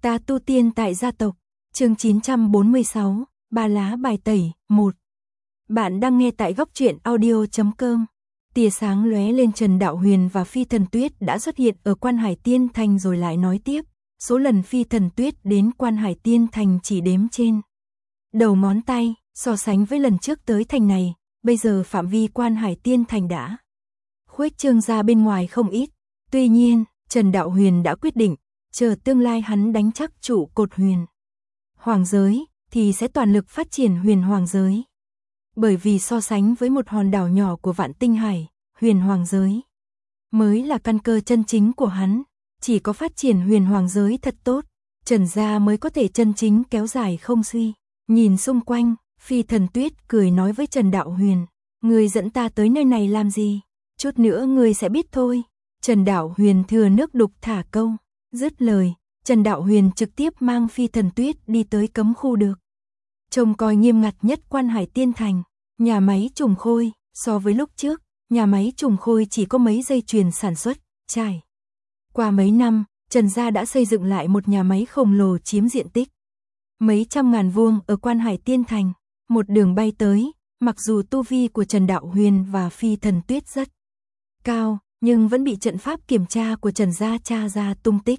Ta tu tiên tại gia tộc, chương 946, Ba lá bài tẩy, 1. Bạn đang nghe tại góc truyện audio.com. Tia sáng lóe lên, Trần Đạo Huyền và Phi Thần Tuyết đã xuất hiện ở Quan Hải Tiên Thành rồi lại nói tiếp. Số lần Phi Thần Tuyết đến Quan Hải Tiên Thành chỉ đếm trên đầu ngón tay, so sánh với lần trước tới thành này, bây giờ phạm vi Quan Hải Tiên Thành đã khuếch trương ra bên ngoài không ít. Tuy nhiên, Trần Đạo Huyền đã quyết định, chờ tương lai hắn đánh chắc trụ cột huyền hoàng giới, thì sẽ toàn lực phát triển huyền hoàng giới. Bởi vì so sánh với một hòn đảo nhỏ của Vạn Tinh Hải, huyền hoàng giới mới là căn cơ chân chính của hắn. Chỉ có phát triển huyền hoàng giới thật tốt, Trần gia mới có thể chân chính kéo dài không suy. Nhìn xung quanh, Phi Thần Tuyết cười nói với Trần Đạo Huyền, ngươi dẫn ta tới nơi này làm gì? Chút nữa ngươi sẽ biết thôi. Trần Đạo Huyền thừa nước đục thả câu. Dứt lời, Trần Đạo Huyền trực tiếp mang Phi Thần Tuyết đi tới cấm khu được trông coi nghiêm ngặt nhất Quan Hải Tiên Thành, nhà máy trùng khôi. So với lúc trước, nhà máy trùng khôi chỉ có mấy dây chuyền sản xuất. Trải qua mấy năm, Trần gia đã xây dựng lại một nhà máy khổng lồ chiếm diện tích mấy trăm ngàn vuông ở Quan Hải Tiên Thành. Một đường bay tới, mặc dù tu vi của Trần Đạo Huyền và Phi Thần Tuyết rất cao, nhưng vẫn bị trận pháp kiểm tra của Trần gia tra ra tung tích.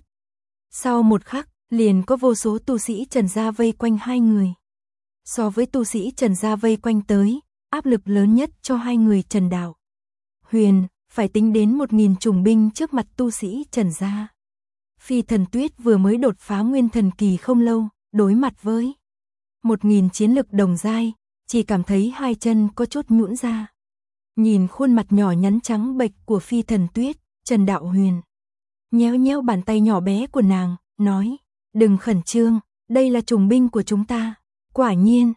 Sau một khắc, liền có vô số tu sĩ Trần gia vây quanh hai người. So với tu sĩ Trần gia vây quanh tới, áp lực lớn nhất cho hai người Trần Đạo Huyền, phải tính đến 1000 trùng binh trước mặt tu sĩ Trần gia. Phi Thần Tuyết vừa mới đột phá nguyên thần kỳ không lâu, đối mặt với 1000 chiến lực đồng giai, chỉ cảm thấy hai chân có chút nhũn ra. Nhìn khuôn mặt nhỏ nhắn trắng bệch của Phi Thần Tuyết, Trần Đạo Huyền nhéo nhéo bàn tay nhỏ bé của nàng, nói, đừng khẩn trương, đây là trùng binh của chúng ta. Quả nhiên,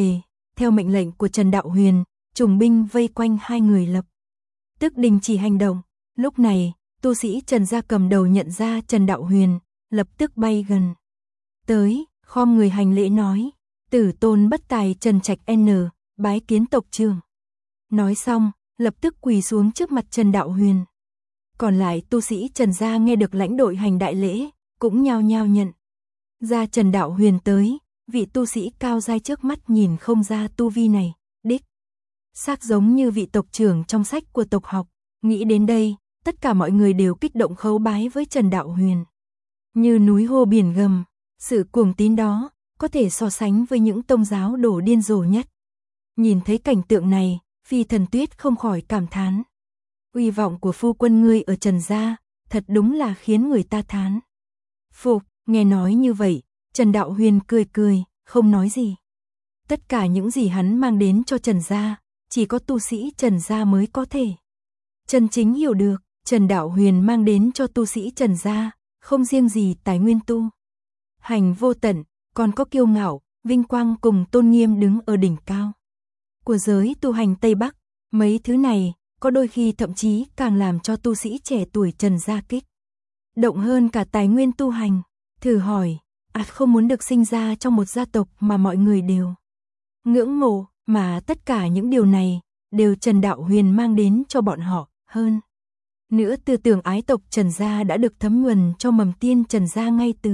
theo mệnh lệnh của Trần Đạo Huyền, trùng binh vây quanh hai người lập tức đình chỉ hành động. Lúc này, tu sĩ Trần gia cầm đầu nhận ra Trần Đạo Huyền, lập tức bay gần tới, khom người hành lễ nói, tử tôn bất tài Trần Trạch N, bái kiến tộc trưởng. Nói xong, lập tức quỳ xuống trước mặt Trần Đạo Huyền. Còn lại tu sĩ Trần gia nghe được lãnh đội hành đại lễ, cũng nhao nhao nhận ra Trần Đạo Huyền tới. Vị tu sĩ cao giai trước mắt nhìn không ra tu vi này, đích xác giống như vị tộc trưởng trong sách của tộc học. Nghĩ đến đây, tất cả mọi người đều kích động khấu bái với Trần Đạo Huyền. Như núi hô biển gầm, sự cuồng tín đó có thể so sánh với những tông giáo đổ điên rồ nhất. Nhìn thấy cảnh tượng này, Phi Thần Tuyết không khỏi cảm thán. Uy vọng của phu quân ngươi ở Trần gia, thật đúng là khiến người ta thán phục. Nghe nói như vậy, Trần Đạo Huyền cười cười, không nói gì. Tất cả những gì hắn mang đến cho Trần gia, chỉ có tu sĩ Trần gia mới có thể chân chính hiểu được. Trần Đạo Huyền mang đến cho tu sĩ Trần gia, không riêng gì tài nguyên tu hành vô tận, còn có kiêu ngạo, vinh quang cùng tôn nghiêm đứng ở đỉnh cao của giới tu hành Tây Bắc. Mấy thứ này, có đôi khi thậm chí càng làm cho tu sĩ trẻ tuổi Trần gia kích động hơn cả tài nguyên tu hành. Thử hỏi, không muốn được sinh ra trong một gia tộc mà mọi người đều ngưỡng mộ, mà tất cả những điều này đều Trần Đạo Huyền mang đến cho bọn họ. Hơn nữa, tư tưởng ái tộc Trần gia đã được thấm nhuần cho mầm tiên Trần gia ngay từ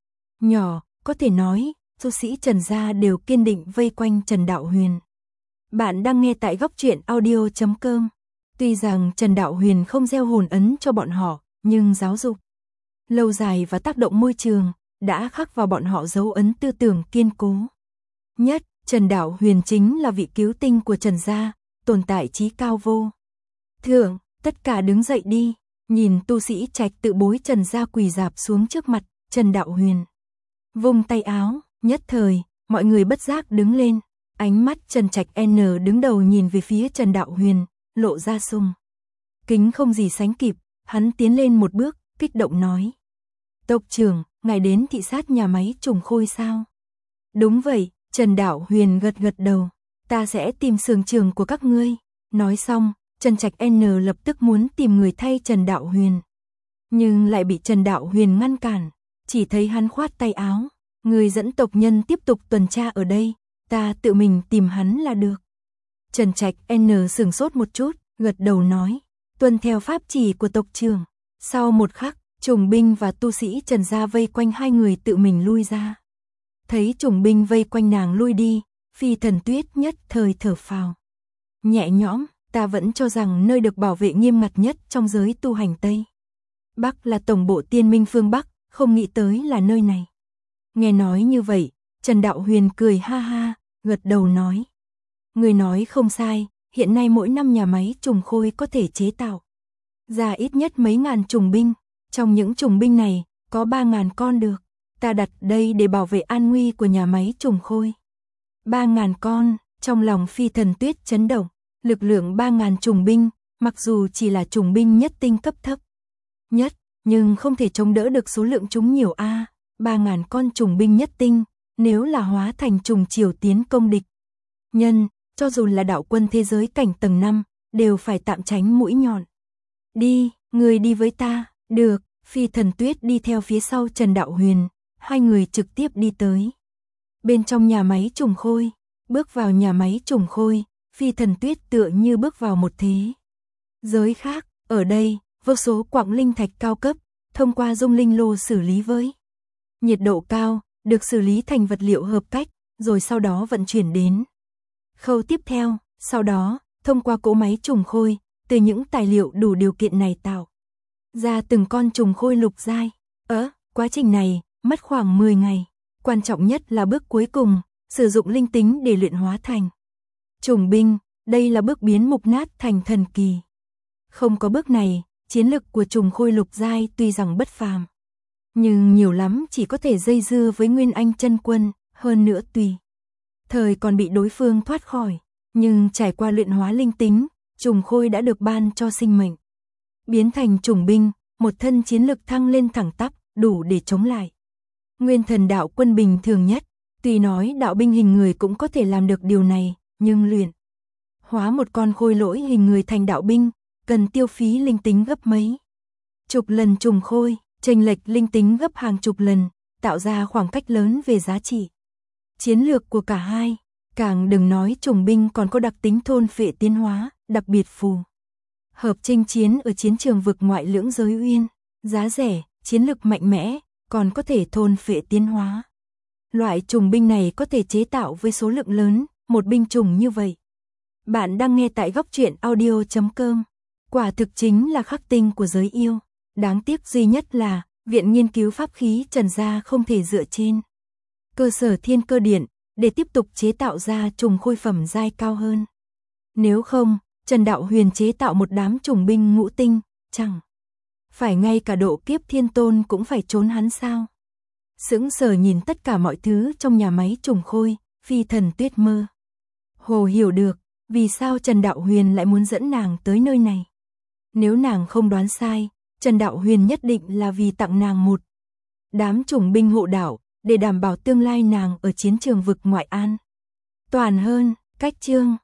nhỏ, có thể nói, tu sĩ Trần gia đều kiên định vây quanh Trần Đạo Huyền. Bạn đang nghe tại góc truyện audio.com. Tuy rằng Trần Đạo Huyền không gieo hồn ấn cho bọn họ, nhưng giáo dục lâu dài và tác động môi trường đã khắc vào bọn họ dấu ấn tư tưởng kiên cố nhất. Trần Đạo Huyền chính là vị cứu tinh của Trần gia, tồn tại trí cao vô thượng. Tất cả đứng dậy đi. Nhìn tu sĩ Trạch tự bối Trần gia quỳ rạp xuống trước mặt Trần Đạo Huyền, vung tay áo, nhất thời mọi người bất giác đứng lên. Ánh mắt Trần Trạch N đứng đầu nhìn về phía Trần Đạo Huyền, lộ ra sùng kính không gì sánh kịp. Hắn tiến lên một bước, kích động nói, tộc trưởng, ngài đến thị sát nhà máy trùng khôi sao? Đúng vậy. Trần Đạo Huyền gật gật đầu, ta sẽ tìm xưởng trưởng của các ngươi. Nói xong, Trần Trạch N lập tức muốn tìm người thay Trần Đạo Huyền, nhưng lại bị Trần Đạo Huyền ngăn cản. Chỉ thấy hắn khoát tay áo, người dẫn tộc nhân tiếp tục tuần tra ở đây, ta tự mình tìm hắn là được. Trần Trạch N sửng sốt một chút, gật đầu nói, tuân theo pháp chỉ của tộc trưởng. Sau một khắc, Trùng binh và tu sĩ Trần gia vây quanh hai người tự mình lui ra. Thấy trùng binh vây quanh nàng lui đi, Phi Thần Tuyết nhất thời thở phào. Nhẹ nhõm, ta vẫn cho rằng nơi được bảo vệ nghiêm ngặt nhất trong giới tu hành Tây Bắc là tổng bộ Tiên Minh phương Bắc, không nghĩ tới là nơi này. Nghe nói như vậy, Trần Đạo Huyền cười ha ha, gật đầu nói. Người nói không sai, hiện nay mỗi năm nhà máy trùng khôi có thể chế tạo ra ít nhất mấy ngàn trùng binh. Trong những trùng binh này, có 3.000 con được. Ta đặt đây để bảo vệ an nguy của nhà máy trùng khôi. 3.000 con, trong lòng Phi Thần Tuyết chấn động. Lực lượng 3.000 trùng binh, mặc dù chỉ là trùng binh nhất tinh cấp thấp nhất, nhưng không thể chống đỡ được số lượng chúng nhiều a. 3.000 con trùng binh nhất tinh, nếu là hóa thành trùng triều tiến công địch nhân, cho dù là đạo quân thế giới cảnh tầng 5, đều phải tạm tránh mũi nhọn. Đi, người đi với ta. Được, Phi Thần Tuyết đi theo phía sau Trần Đạo Huyền, hai người trực tiếp đi tới bên trong nhà máy trùng khôi. Bước vào nhà máy trùng khôi, Phi Thần Tuyết tựa như bước vào một thế giới khác. Ở đây, vô số quặng linh thạch cao cấp, thông qua dung linh lô xử lý với nhiệt độ cao, được xử lý thành vật liệu hợp cách, rồi sau đó vận chuyển đến khâu tiếp theo. Sau đó, thông qua cỗ máy trùng khôi, từ những tài liệu đủ điều kiện này tạo ra từng con trùng khôi lục giai. Quá trình này mất khoảng 10 ngày. Quan trọng nhất là bước cuối cùng, sử dụng linh tính để luyện hóa thành trùng binh. Đây là bước biến mục nát thành thần kỳ. Không có bước này, chiến lực của trùng khôi lục giai tuy rằng bất phàm, nhưng nhiều lắm chỉ có thể dây dưa với Nguyên Anh chân quân, hơn nữa tùy thời còn bị đối phương thoát khỏi. Nhưng trải qua luyện hóa linh tính, trùng khôi đã được ban cho sinh mệnh, biến thành trùng binh, một thân chiến lực thăng lên thẳng tắp, đủ để chống lại Nguyên Thần đạo quân bình thường nhất. Tuy nói đạo binh hình người cũng có thể làm được điều này, nhưng luyện hóa một con khôi lỗi hình người thành đạo binh, cần tiêu phí linh tính gấp mấy chục lần trùng khôi, chênh lệch linh tính gấp hàng chục lần, tạo ra khoảng cách lớn về giá trị chiến lược của cả hai. Càng đừng nói trùng binh còn có đặc tính thôn phệ tiến hóa, đặc biệt phù hợp chinh chiến ở chiến trường vực ngoại lưỡng giới uyên. Giá rẻ, chiến lực mạnh mẽ, còn có thể thôn phệ tiến hóa. Loại trùng binh này có thể chế tạo với số lượng lớn, một binh chủng như vậy. Bạn đang nghe tại góc truyện audio.com. Quả thực chính là khắc tinh của giới yêu. Đáng tiếc duy nhất là, Viện Nghiên cứu Pháp khí Trần gia không thể dựa trên cơ sở Thiên Cơ Điện, để tiếp tục chế tạo ra trùng khôi phẩm giai cao hơn. Nếu không, Trần Đạo Huyền chế tạo một đám trùng binh ngũ tinh, chẳng phải ngay cả độ kiếp thiên tôn cũng phải trốn hắn sao? Sững sờ nhìn tất cả mọi thứ trong nhà máy trùng khôi, Phi Thần Tuyết mơ hồ hiểu được, vì sao Trần Đạo Huyền lại muốn dẫn nàng tới nơi này. Nếu nàng không đoán sai, Trần Đạo Huyền nhất định là vì tặng nàng một đám trùng binh hộ đạo, để đảm bảo tương lai nàng ở chiến trường vực ngoại an toàn hơn. Cách chương